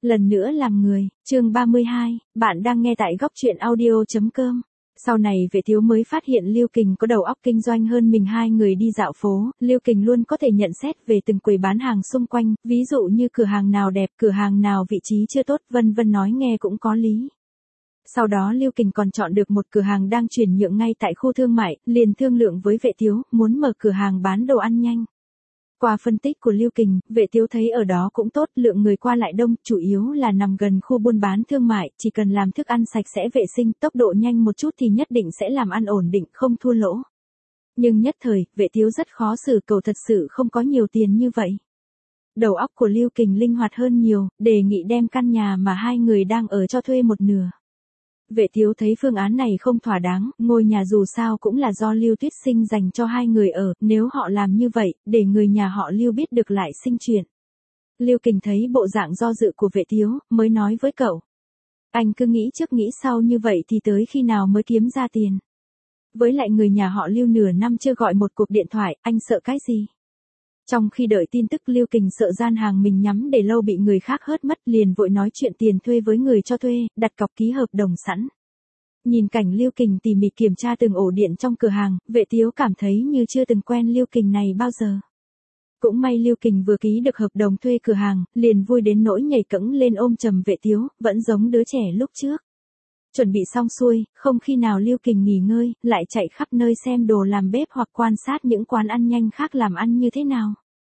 Lần nữa làm người, chương 32, bạn đang nghe tại góc truyện audio.com. Sau này Vệ Tiếu mới phát hiện Lưu Kình có đầu óc kinh doanh hơn mình. Hai người đi dạo phố, Lưu Kình luôn có thể nhận xét về từng quầy bán hàng xung quanh, ví dụ như cửa hàng nào đẹp, cửa hàng nào vị trí chưa tốt, vân vân, nói nghe cũng có lý. Sau đó Lưu Kình còn chọn được một cửa hàng đang chuyển nhượng ngay tại khu thương mại, liền thương lượng với Vệ Tiếu, muốn mở cửa hàng bán đồ ăn nhanh. Qua phân tích của Lưu Kình, Vệ Tiếu thấy ở đó cũng tốt, lượng người qua lại đông, chủ yếu là nằm gần khu buôn bán thương mại, chỉ cần làm thức ăn sạch sẽ vệ sinh, tốc độ nhanh một chút thì nhất định sẽ làm ăn ổn định, không thua lỗ. Nhưng nhất thời, Vệ Tiếu rất khó xử, cậu thật sự không có nhiều tiền như vậy. Đầu óc của Lưu Kình linh hoạt hơn nhiều, đề nghị đem căn nhà mà hai người đang ở cho thuê một nửa. Vệ Tiếu thấy phương án này không thỏa đáng, ngôi nhà dù sao cũng là do Lưu Tuyết Sinh dành cho hai người ở, nếu họ làm như vậy, để người nhà họ Lưu biết được lại sinh chuyện. Lưu Kình thấy bộ dạng do dự của Vệ Tiếu, mới nói với cậu. Anh cứ nghĩ trước nghĩ sau như vậy thì tới khi nào mới kiếm ra tiền. Với lại người nhà họ Lưu nửa năm chưa gọi một cuộc điện thoại, anh sợ cái gì? Trong khi đợi tin tức, Lưu Kình sợ gian hàng mình nhắm để lâu bị người khác hớt mất, liền vội nói chuyện tiền thuê với người cho thuê, đặt cọc ký hợp đồng sẵn. Nhìn cảnh Lưu Kình tỉ mỉ kiểm tra từng ổ điện trong cửa hàng, Vệ Tiếu cảm thấy như chưa từng quen Lưu Kình này bao giờ. Cũng may Lưu Kình vừa ký được hợp đồng thuê cửa hàng, liền vui đến nỗi nhảy cẫng lên ôm chầm Vệ Tiếu, vẫn giống đứa trẻ lúc trước. Chuẩn bị xong xuôi, không khi nào Lưu Kình nghỉ ngơi, lại chạy khắp nơi xem đồ làm bếp hoặc quan sát những quán ăn nhanh khác làm ăn như thế nào.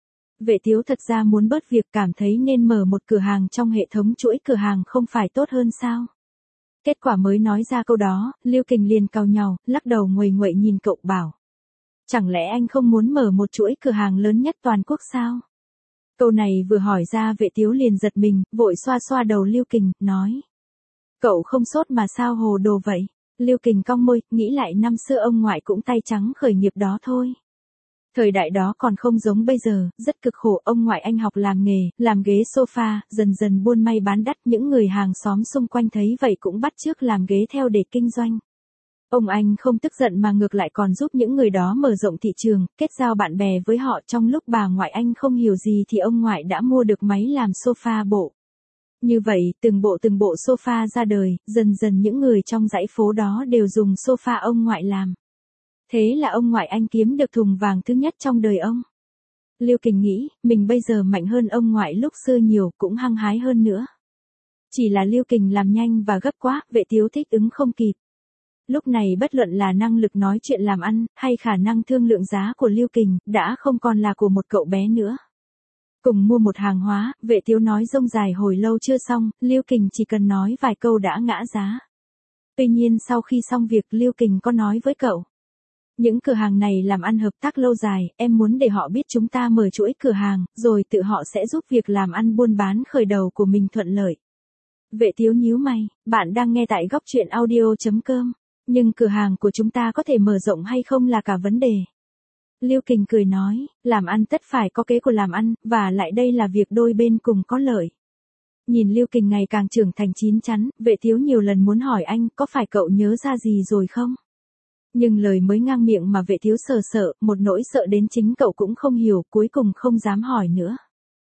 Vệ Tiếu thật ra muốn bớt việc, cảm thấy nên mở một cửa hàng trong hệ thống chuỗi cửa hàng không phải tốt hơn sao. Kết quả mới nói ra câu đó, Lưu Kình liền cau nhàu, lắc đầu nguầy nguậy nhìn cậu bảo. Chẳng lẽ anh không muốn mở một chuỗi cửa hàng lớn nhất toàn quốc sao? Câu này vừa hỏi ra Vệ Tiếu liền giật mình, vội xoa xoa đầu Lưu Kình, nói. Cậu không sốt mà sao hồ đồ vậy? Lưu Kình cong môi, nghĩ lại năm xưa ông ngoại cũng tay trắng khởi nghiệp đó thôi. Thời đại đó còn không giống bây giờ, rất cực khổ, ông ngoại anh học làm nghề, làm ghế sofa, dần dần buôn may bán đắt, những người hàng xóm xung quanh thấy vậy cũng bắt chước làm ghế theo để kinh doanh. Ông anh không tức giận mà ngược lại còn giúp những người đó mở rộng thị trường, kết giao bạn bè với họ, trong lúc bà ngoại anh không hiểu gì thì ông ngoại đã mua được máy làm sofa bộ. Như vậy, từng bộ sofa ra đời, dần dần những người trong dãy phố đó đều dùng sofa ông ngoại làm. Thế là ông ngoại anh kiếm được thùng vàng thứ nhất trong đời ông. Lưu Kình nghĩ, mình bây giờ mạnh hơn ông ngoại lúc xưa nhiều, cũng hăng hái hơn nữa. Chỉ là Lưu Kình làm nhanh và gấp quá, Vệ Tiếu thích ứng không kịp. Lúc này bất luận là năng lực nói chuyện làm ăn, hay khả năng thương lượng giá của Lưu Kình, đã không còn là của một cậu bé nữa. Cùng mua một hàng hóa, Vệ Tiếu nói rông dài hồi lâu chưa xong, Lưu Kình chỉ cần nói vài câu đã ngã giá. Tuy nhiên sau khi xong việc, Lưu Kình có nói với cậu. Những cửa hàng này làm ăn hợp tác lâu dài, em muốn để họ biết chúng ta mở chuỗi cửa hàng, rồi tự họ sẽ giúp việc làm ăn buôn bán khởi đầu của mình thuận lợi. Vệ Tiếu nhíu mày, bạn đang nghe tại góc truyện audio.com, nhưng cửa hàng của chúng ta có thể mở rộng hay không là cả vấn đề. Lưu Kình cười nói, làm ăn tất phải có kế của làm ăn, và lại đây là việc đôi bên cùng có lợi. Nhìn Lưu Kình ngày càng trưởng thành chín chắn, Vệ Tiếu nhiều lần muốn hỏi anh, có phải cậu nhớ ra gì rồi không? Nhưng lời mới ngang miệng mà Vệ Tiếu sợ, một nỗi sợ đến chính cậu cũng không hiểu, cuối cùng không dám hỏi nữa.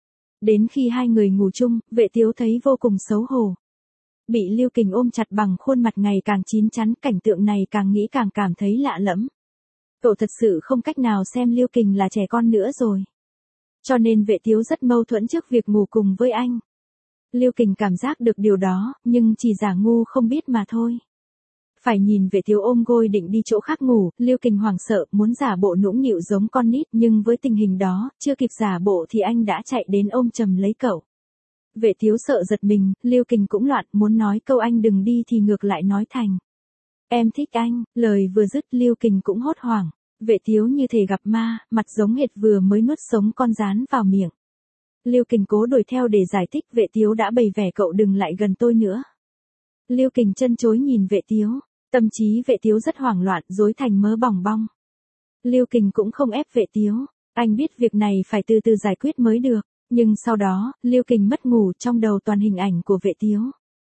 Đến khi hai người ngủ chung, Vệ Tiếu thấy vô cùng xấu hổ. Bị Lưu Kình ôm chặt bằng khuôn mặt ngày càng chín chắn, cảnh tượng này càng nghĩ càng cảm thấy lạ lẫm. Cậu thật sự không cách nào xem Lưu Kình là trẻ con nữa rồi. Cho nên Vệ Tiếu rất mâu thuẫn trước việc ngủ cùng với anh. Lưu Kình cảm giác được điều đó, nhưng chỉ giả ngu không biết mà thôi. Phải nhìn Vệ Tiếu ôm gối định đi chỗ khác ngủ, Lưu Kình hoảng sợ, muốn giả bộ nũng nịu giống con nít, nhưng với tình hình đó, chưa kịp giả bộ thì anh đã chạy đến ôm chầm lấy cậu. Vệ Tiếu sợ giật mình, Lưu Kình cũng loạn, muốn nói câu anh đừng đi thì ngược lại nói thành. Em thích anh, lời vừa dứt Lưu Kình cũng hốt hoảng. Vệ Tiếu như thể gặp ma, mặt giống hệt vừa mới nuốt sống con gián vào miệng. Lưu Kình cố đuổi theo để giải thích, Vệ Tiếu đã bày vẻ cậu đừng lại gần tôi nữa. Lưu Kình chân chối nhìn Vệ Tiếu, tâm trí Vệ Tiếu rất hoảng loạn, rối thành mớ bòng bong. Lưu Kình cũng không ép Vệ Tiếu, anh biết việc này phải từ từ giải quyết mới được, nhưng sau đó, Lưu Kình mất ngủ, trong đầu toàn hình ảnh của Vệ Tiếu.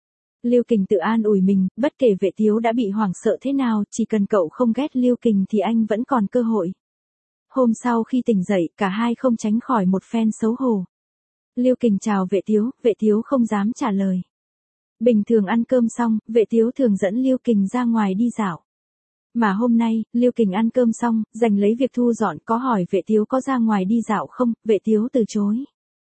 Lưu Kình tự an ủi mình, bất kể Vệ Tiếu đã bị hoảng sợ thế nào, chỉ cần cậu không ghét Lưu Kình thì anh vẫn còn cơ hội. Hôm sau khi tỉnh dậy, cả hai không tránh khỏi một phen xấu hổ. Lưu Kình chào vệ thiếu không dám trả lời. Bình thường ăn cơm xong, vệ thiếu thường dẫn Lưu Kình ra ngoài đi dạo. Mà hôm nay, Lưu Kình ăn cơm xong, giành lấy việc thu dọn có hỏi vệ thiếu có ra ngoài đi dạo không, vệ thiếu từ chối.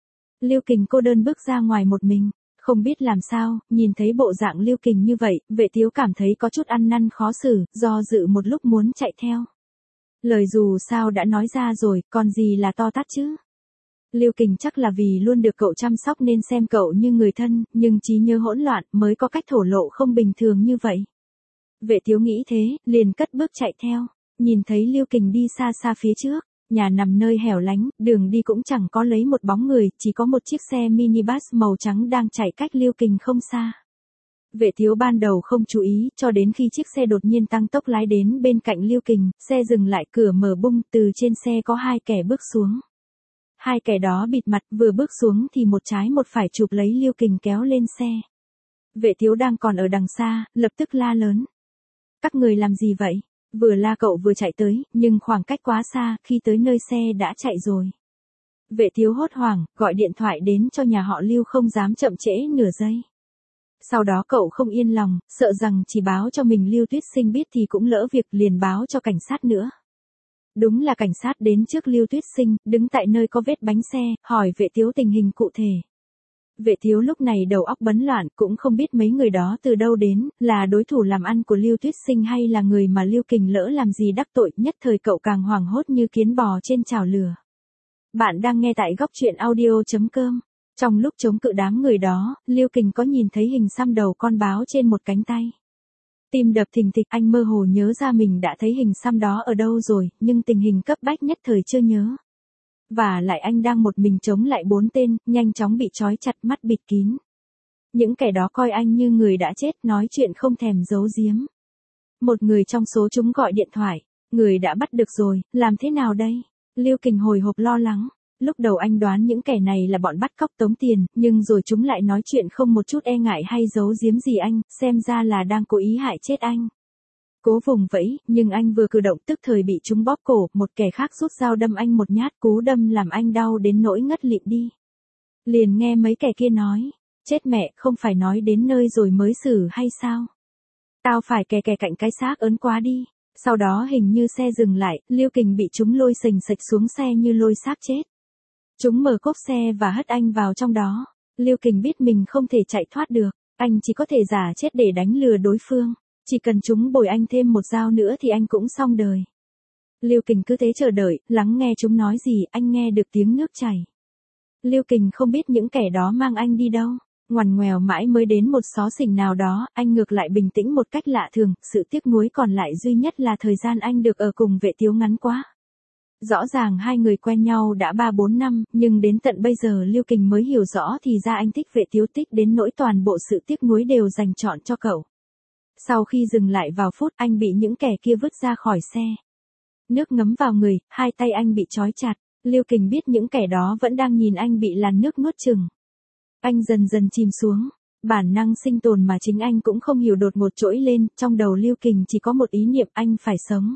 Lưu Kình cô đơn bước ra ngoài một mình, không biết làm sao, nhìn thấy bộ dạng Lưu Kình như vậy, vệ thiếu cảm thấy có chút ăn năn khó xử, do dự một lúc muốn chạy theo. Lời dù sao đã nói ra rồi, còn gì là to tát chứ. Lưu Kình chắc là vì luôn được cậu chăm sóc nên xem cậu như người thân, nhưng trí nhớ hỗn loạn mới có cách thổ lộ không bình thường như vậy. Vệ thiếu nghĩ thế, liền cất bước chạy theo, nhìn thấy Lưu Kình đi xa xa phía trước, nhà nằm nơi hẻo lánh, đường đi cũng chẳng có lấy một bóng người, chỉ có một chiếc xe minibus màu trắng đang chạy cách Lưu Kình không xa. Vệ thiếu ban đầu không chú ý, cho đến khi chiếc xe đột nhiên tăng tốc lái đến bên cạnh Lưu Kình, xe dừng lại, cửa mở bung, từ trên xe có hai kẻ bước xuống. Hai kẻ đó bịt mặt, vừa bước xuống thì một trái một phải chụp lấy Lưu Kình kéo lên xe. Vệ thiếu đang còn ở đằng xa, lập tức la lớn. Các người làm gì vậy? Vừa la cậu vừa chạy tới, nhưng khoảng cách quá xa, khi tới nơi xe đã chạy rồi. Vệ thiếu hốt hoảng, gọi điện thoại đến cho nhà họ Lưu không dám chậm trễ nửa giây. Sau đó cậu không yên lòng, sợ rằng chỉ báo cho mình Lưu Tuyết Sinh biết thì cũng lỡ việc, liền báo cho cảnh sát nữa. Đúng là cảnh sát đến trước Lưu Tuyết Sinh, đứng tại nơi có vết bánh xe, hỏi vệ thiếu tình hình cụ thể. Vệ thiếu lúc này đầu óc bấn loạn, cũng không biết mấy người đó từ đâu đến, là đối thủ làm ăn của Lưu Tuyết Sinh hay là người mà Lưu Kình lỡ làm gì đắc tội, nhất thời cậu càng hoảng hốt như kiến bò trên chảo lửa. Bạn đang nghe tại góc truyện audio.com. Trong lúc chống cự đám người đó, Lưu Kình có nhìn thấy hình xăm đầu con báo trên một cánh tay. Tim đập thình thịch, anh mơ hồ nhớ ra mình đã thấy hình xăm đó ở đâu rồi, nhưng tình hình cấp bách nhất thời chưa nhớ. Và lại anh đang một mình chống lại 4 tên, nhanh chóng bị trói chặt, mắt bịt kín. Những kẻ đó coi anh như người đã chết, nói chuyện không thèm giấu giếm. Một người trong số chúng gọi điện thoại, người đã bắt được rồi, làm thế nào đây? Lưu Kình hồi hộp lo lắng. Lúc đầu anh đoán những kẻ này là bọn bắt cóc tống tiền, nhưng rồi chúng lại nói chuyện không một chút e ngại hay giấu giếm gì anh, xem ra là đang cố ý hại chết anh. Cố vùng vẫy, nhưng anh vừa cử động tức thời bị chúng bóp cổ, một kẻ khác rút dao đâm anh một nhát, cú đâm làm anh đau đến nỗi ngất lịm đi. Liền nghe mấy kẻ kia nói, chết mẹ, không phải nói đến nơi rồi mới xử hay sao? Tao phải kè cạnh cái xác ớn quá đi. Sau đó hình như xe dừng lại, Lưu Kình bị chúng lôi sềnh sạch xuống xe như lôi xác chết. Chúng mở cốp xe và hất anh vào trong đó. Lưu Kình biết mình không thể chạy thoát được, anh chỉ có thể giả chết để đánh lừa đối phương. Chỉ cần chúng bồi anh thêm một dao nữa thì anh cũng xong đời. Lưu Kình cứ thế chờ đợi, lắng nghe chúng nói gì, anh nghe được tiếng nước chảy. Lưu Kình không biết những kẻ đó mang anh đi đâu. Ngoằn ngoèo mãi mới đến một xó xỉnh nào đó, anh ngược lại bình tĩnh một cách lạ thường, sự tiếc nuối còn lại duy nhất là thời gian anh được ở cùng vệ thiếu ngắn quá. Rõ ràng hai người quen nhau đã 3-4 năm, nhưng đến tận bây giờ Lưu Kình mới hiểu rõ thì ra anh thích vệ thiếu tích đến nỗi toàn bộ sự tiếc nuối đều dành trọn cho cậu. Sau khi dừng lại vào phút, anh bị những kẻ kia vứt ra khỏi xe. Nước ngấm vào người, hai tay anh bị trói chặt, Lưu Kình biết những kẻ đó vẫn đang nhìn anh bị làn nước nuốt chửng. Anh dần dần chìm xuống, bản năng sinh tồn mà chính anh cũng không hiểu đột ngột trỗi lên, trong đầu Lưu Kình chỉ có một ý niệm, anh phải sống.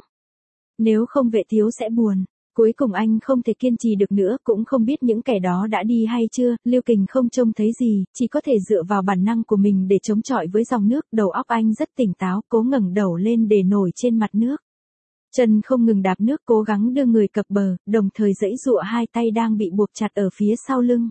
Nếu không vệ thiếu sẽ buồn. Cuối cùng anh không thể kiên trì được nữa, cũng không biết những kẻ đó đã đi hay chưa, Lưu Kình không trông thấy gì, chỉ có thể dựa vào bản năng của mình để chống chọi với dòng nước, đầu óc anh rất tỉnh táo, cố ngẩng đầu lên để nổi trên mặt nước. Chân không ngừng đạp nước, cố gắng đưa người cập bờ, đồng thời giãy giụa hai tay đang bị buộc chặt ở phía sau lưng.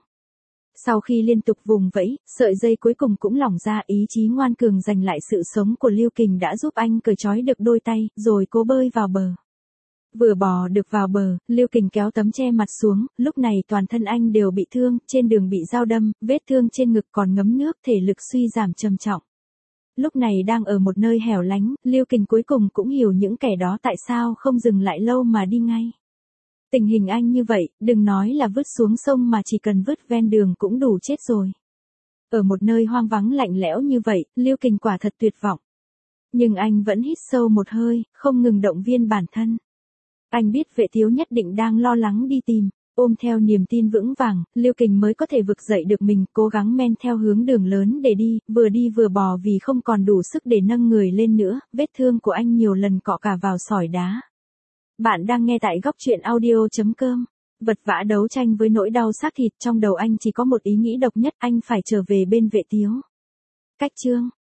Sau khi liên tục vùng vẫy, sợi dây cuối cùng cũng lỏng ra, ý chí ngoan cường giành lại sự sống của Lưu Kình đã giúp anh cởi trói được đôi tay, rồi cố bơi vào bờ. Vừa bò được vào bờ, Lưu Kình kéo tấm che mặt xuống, lúc này toàn thân anh đều bị thương, trên đường bị dao đâm, vết thương trên ngực còn ngấm nước, thể lực suy giảm trầm trọng. Lúc này đang ở một nơi hẻo lánh, Lưu Kình cuối cùng cũng hiểu những kẻ đó tại sao không dừng lại lâu mà đi ngay. Tình hình anh như vậy, đừng nói là vứt xuống sông mà chỉ cần vứt ven đường cũng đủ chết rồi. Ở một nơi hoang vắng lạnh lẽo như vậy, Lưu Kình quả thật tuyệt vọng. Nhưng anh vẫn hít sâu một hơi, không ngừng động viên bản thân. Anh biết vệ thiếu nhất định đang lo lắng đi tìm, ôm theo niềm tin vững vàng, Lưu Kình mới có thể vực dậy được mình, cố gắng men theo hướng đường lớn để đi vừa bò vì không còn đủ sức để nâng người lên nữa, vết thương của anh nhiều lần cọ cả vào sỏi đá. Bạn đang nghe tại góc truyện audio.com. Vật vã đấu tranh với nỗi đau xác thịt, trong đầu anh chỉ có một ý nghĩ độc nhất, anh phải trở về bên Vệ Tiếu. Cách chương